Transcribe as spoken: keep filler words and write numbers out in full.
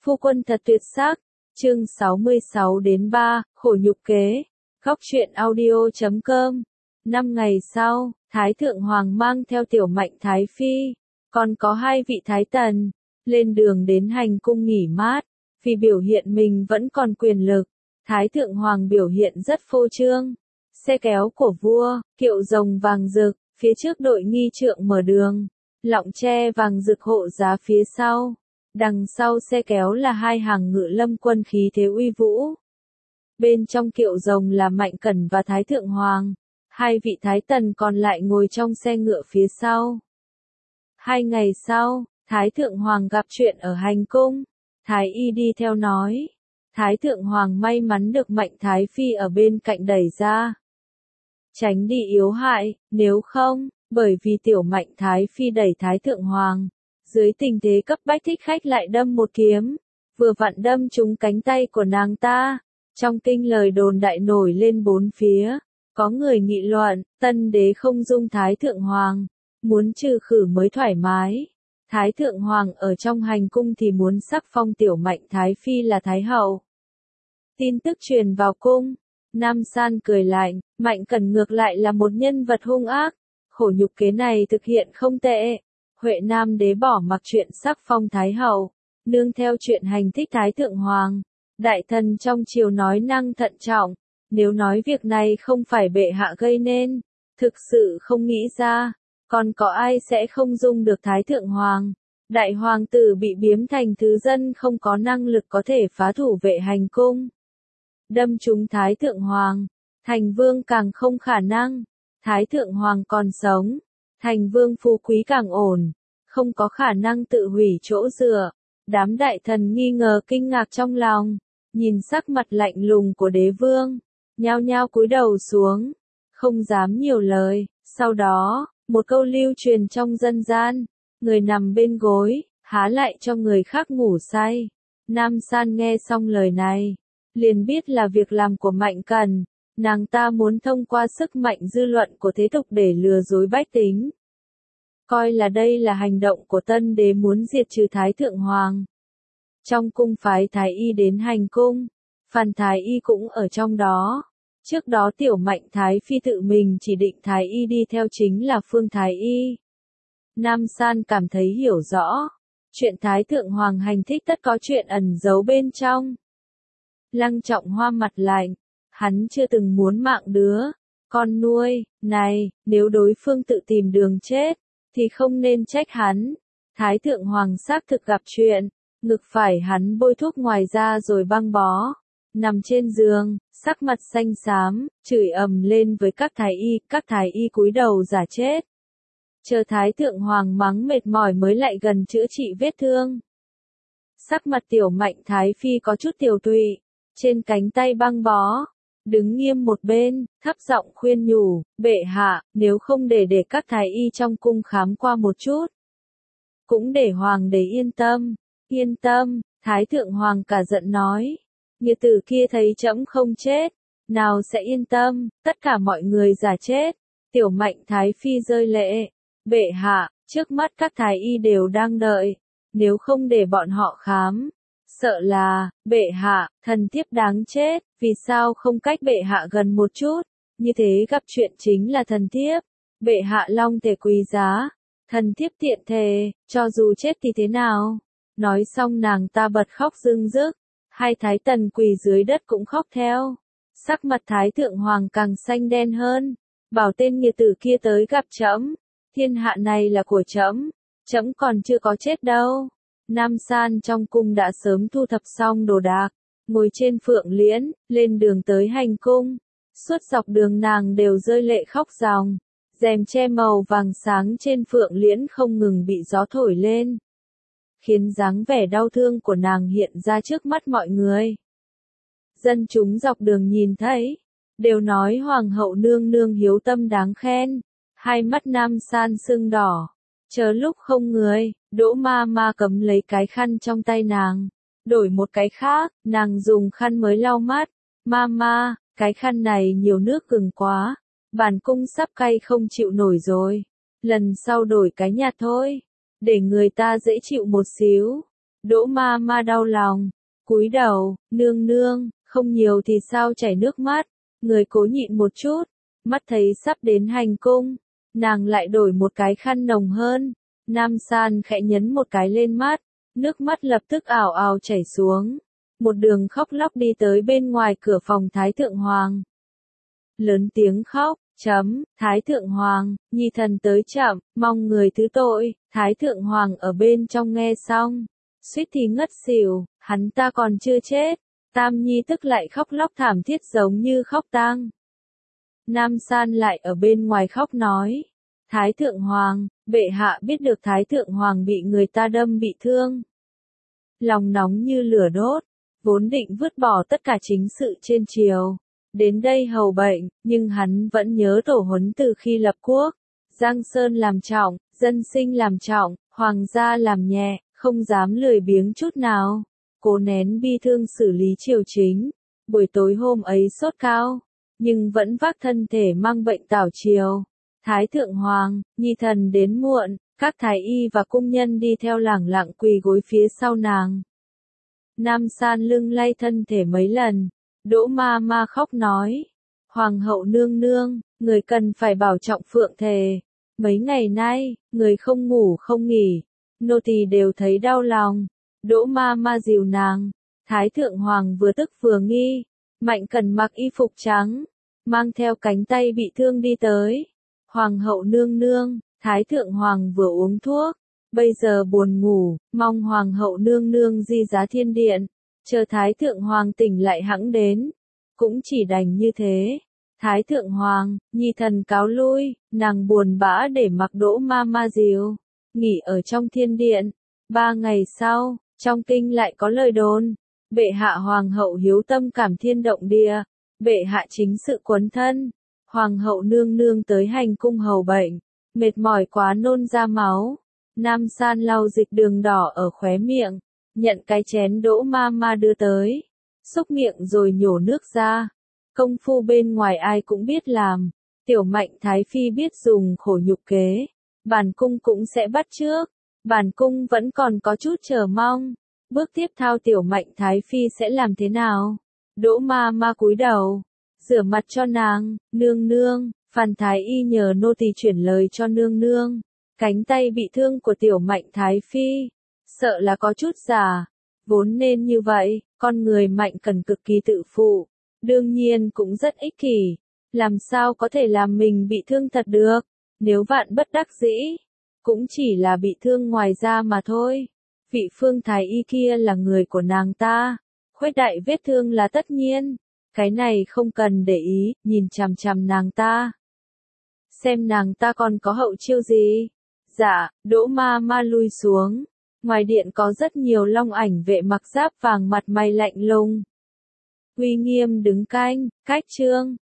Phu quân thật tuyệt sắc. Chương sáu mươi sáu đến ba, khổ nhục kế. Góc truyện audio chấm com. Năm ngày sau, Thái Thượng Hoàng mang theo Tiểu Mạnh Thái Phi, còn có hai vị Thái Tần, lên đường đến hành cung nghỉ mát. Vì biểu hiện mình vẫn còn quyền lực, Thái Thượng Hoàng biểu hiện rất phô trương. Xe kéo của vua, kiệu rồng vàng rực, phía trước đội nghi trượng mở đường, lọng tre vàng rực hộ giá phía sau. Đằng sau xe kéo là hai hàng ngự lâm quân khí thế uy vũ. Bên trong kiệu rồng là Mạnh Cẩn và Thái Thượng Hoàng. Hai vị Thái Tần còn lại ngồi trong xe ngựa phía sau. Hai ngày sau, Thái Thượng Hoàng gặp chuyện ở hành cung. Thái y đi theo nói. Thái Thượng Hoàng may mắn được Mạnh Thái Phi ở bên cạnh đẩy ra, tránh đi yếu hại, nếu không, bởi vì Tiểu Mạnh Thái Phi đẩy Thái Thượng Hoàng, dưới tình thế cấp bách thích khách lại đâm một kiếm, vừa vặn đâm trúng cánh tay của nàng ta. Trong kinh lời đồn đại nổi lên bốn phía, có người nghị luận, tân đế không dung Thái Thượng Hoàng, muốn trừ khử mới thoải mái. Thái Thượng Hoàng ở trong hành cung thì muốn sắc phong Tiểu Mạnh Thái Phi là Thái Hậu. Tin tức truyền vào cung, Nam San cười lạnh, Mạnh Cẩn ngược lại là một nhân vật hung ác, khổ nhục kế này thực hiện không tệ. Huệ Nam đế bỏ mặc chuyện sắc phong Thái Hậu, nương theo chuyện hành thích Thái Thượng Hoàng. Đại thần trong triều nói năng thận trọng, nếu nói việc này không phải bệ hạ gây nên, thực sự không nghĩ ra, còn có ai sẽ không dung được Thái Thượng Hoàng. Đại hoàng tử bị biếm thành thứ dân không có năng lực có thể phá thủ vệ hành cung. Đâm trúng Thái Thượng Hoàng, thành vương càng không khả năng. Thái Thượng Hoàng còn sống, thành vương phú quý càng ổn, không có khả năng tự hủy chỗ dựa. Đám đại thần nghi ngờ kinh ngạc trong lòng, nhìn sắc mặt lạnh lùng của đế vương, nhao nhao cúi đầu xuống, không dám nhiều lời. Sau đó, một câu lưu truyền trong dân gian, người nằm bên gối, há lại cho người khác ngủ say. Nam San nghe xong lời này, liền biết là việc làm của Mạnh Cẩn, nàng ta muốn thông qua sức mạnh dư luận của thế tục để lừa dối bách tính. Coi là đây là hành động của tân đế muốn diệt trừ Thái Thượng Hoàng. Trong cung phái Thái y đến hành cung, Phan Thái y cũng ở trong đó. Trước đó Tiểu Mạnh Thái Phi tự mình chỉ định Thái y đi theo chính là Phương Thái y. Nam San cảm thấy hiểu rõ, chuyện Thái Thượng Hoàng hành thích tất có chuyện ẩn giấu bên trong. Lăng Trọng Hoa mặt lạnh, hắn chưa từng muốn mạng đứa con nuôi này, nếu đối phương tự tìm đường chết, thì không nên trách hắn. Thái Thượng Hoàng xác thực gặp chuyện, ngực phải hắn bôi thuốc ngoài da rồi băng bó, nằm trên giường, sắc mặt xanh xám, chửi ầm lên với các thái y, các thái y cúi đầu giả chết. Chờ Thái Thượng Hoàng mắng mệt mỏi mới lại gần chữa trị vết thương. Sắc mặt Tiểu Mạnh Thái Phi có chút tiều tụy, trên cánh tay băng bó, đứng nghiêm một bên, thấp giọng khuyên nhủ, bệ hạ, nếu không để để các thái y trong cung khám qua một chút, cũng để hoàng đế yên tâm. Yên tâm, Thái Thượng Hoàng cả giận nói, nghĩa tử kia thấy trẫm không chết, nào sẽ yên tâm, tất cả mọi người giả chết. Tiểu Mạnh Thái Phi rơi lệ, bệ hạ, trước mắt các thái y đều đang đợi, nếu không để bọn họ khám, sợ là, bệ hạ, thần thiếp đáng chết, vì sao không cách bệ hạ gần một chút, như thế gặp chuyện chính là thần thiếp. Bệ hạ long thể quý giá, thần thiếp tiện thề, cho dù chết thì thế nào. Nói xong nàng ta bật khóc rưng rức, hai thái tần quỳ dưới đất cũng khóc theo. Sắc mặt Thái Thượng Hoàng càng xanh đen hơn, bảo tên nghĩa tử kia tới gặp trẫm, thiên hạ này là của trẫm, trẫm còn chưa có chết đâu. Nam San trong cung đã sớm thu thập xong đồ đạc, ngồi trên phượng liễn, lên đường tới hành cung. Suốt dọc đường nàng đều rơi lệ khóc ròng, rèm che màu vàng sáng trên phượng liễn không ngừng bị gió thổi lên, khiến dáng vẻ đau thương của nàng hiện ra trước mắt mọi người. Dân chúng dọc đường nhìn thấy, đều nói Hoàng hậu nương nương hiếu tâm đáng khen. Hai mắt Nam San sưng đỏ, chờ lúc không người, Đỗ ma ma cấm lấy cái khăn trong tay nàng, đổi một cái khác, nàng dùng khăn mới lau mắt. Ma ma, cái khăn này nhiều nước gừng quá, bản cung sắp cay không chịu nổi rồi, lần sau đổi cái nhạt thôi, để người ta dễ chịu một xíu. Đỗ ma ma đau lòng, cúi đầu, nương nương, không nhiều thì sao chảy nước mắt, người cố nhịn một chút, mắt thấy sắp đến hành cung, nàng lại đổi một cái khăn nồng hơn, Nam San khẽ nhấn một cái lên mắt, nước mắt lập tức ảo ảo chảy xuống, một đường khóc lóc đi tới bên ngoài cửa phòng Thái Thượng Hoàng. Lớn tiếng khóc, chấm, Thái Thượng Hoàng, nhi thần tới chậm, mong người thứ tội, Thái Thượng Hoàng ở bên trong nghe xong, suýt thì ngất xỉu, hắn ta còn chưa chết, Tam Nhi tức lại khóc lóc thảm thiết giống như khóc tang. Nam San lại ở bên ngoài khóc nói, Thái Thượng Hoàng, bệ hạ biết được Thái Thượng Hoàng bị người ta đâm bị thương. Lòng nóng như lửa đốt, vốn định vứt bỏ tất cả chính sự trên triều. Đến đây hầu bệnh, nhưng hắn vẫn nhớ tổ huấn từ khi lập quốc. Giang Sơn làm trọng, dân sinh làm trọng, hoàng gia làm nhẹ, không dám lười biếng chút nào. Cố nén bi thương xử lý triều chính. Buổi tối hôm ấy sốt cao, nhưng vẫn vác thân thể mang bệnh tảo triều. Thái Thượng Hoàng, nhi thần đến muộn, các thái y và cung nhân đi theo lẳng lặng quỳ gối phía sau nàng. Nam San lưng lay thân thể mấy lần. Đỗ ma ma khóc nói, Hoàng hậu nương nương, người cần phải bảo trọng phượng thề. Mấy ngày nay, người không ngủ không nghỉ, nô tỳ đều thấy đau lòng. Đỗ ma ma dìu nàng, Thái Thượng Hoàng vừa tức vừa nghi, Mạnh Cẩn mặc y phục trắng, mang theo cánh tay bị thương đi tới. Hoàng hậu nương nương, Thái Thượng Hoàng vừa uống thuốc, bây giờ buồn ngủ, mong Hoàng hậu nương nương di giá thiên điện. Chờ Thái Thượng Hoàng tỉnh lại hẵng đến, cũng chỉ đành như thế. Thái Thượng Hoàng, nhi thần cáo lui, nàng buồn bã để mặc Đỗ ma ma dìu, nghỉ ở trong thiên điện. Ba ngày sau, trong kinh lại có lời đồn, bệ hạ Hoàng hậu hiếu tâm cảm thiên động địa, bệ hạ chính sự quấn thân, Hoàng hậu nương nương tới hành cung hầu bệnh, mệt mỏi quá nôn ra máu. Nam San lau dịch đường đỏ ở khóe miệng, nhận cái chén Đỗ ma ma đưa tới, xúc miệng rồi nhổ nước ra. Công phu bên ngoài ai cũng biết làm, tiểu Mạnh Thái Phi biết dùng khổ nhục kế, bản cung cũng sẽ bắt chước. Bản cung vẫn còn có chút chờ mong, bước tiếp theo tiểu Mạnh Thái Phi sẽ làm thế nào? Đỗ ma ma cúi đầu, rửa mặt cho nàng, nương nương, Phan Thái Y nhờ nô tỳ chuyển lời cho nương nương, cánh tay bị thương của tiểu Mạnh Thái Phi, sợ là có chút già, vốn nên như vậy, con người Mạnh Cẩn cực kỳ tự phụ, đương nhiên cũng rất ích kỷ, làm sao có thể làm mình bị thương thật được, nếu vạn bất đắc dĩ, cũng chỉ là bị thương ngoài da mà thôi. Vị Phương Thái Y kia là người của nàng ta, khuếch đại vết thương là tất nhiên, cái này không cần để ý, nhìn chằm chằm nàng ta. Xem nàng ta còn có hậu chiêu gì? Dạ, Đỗ ma ma lui xuống. Ngoài điện có rất nhiều long ảnh vệ mặc giáp vàng mặt mày lạnh lùng. Uy nghiêm đứng canh, cách trương,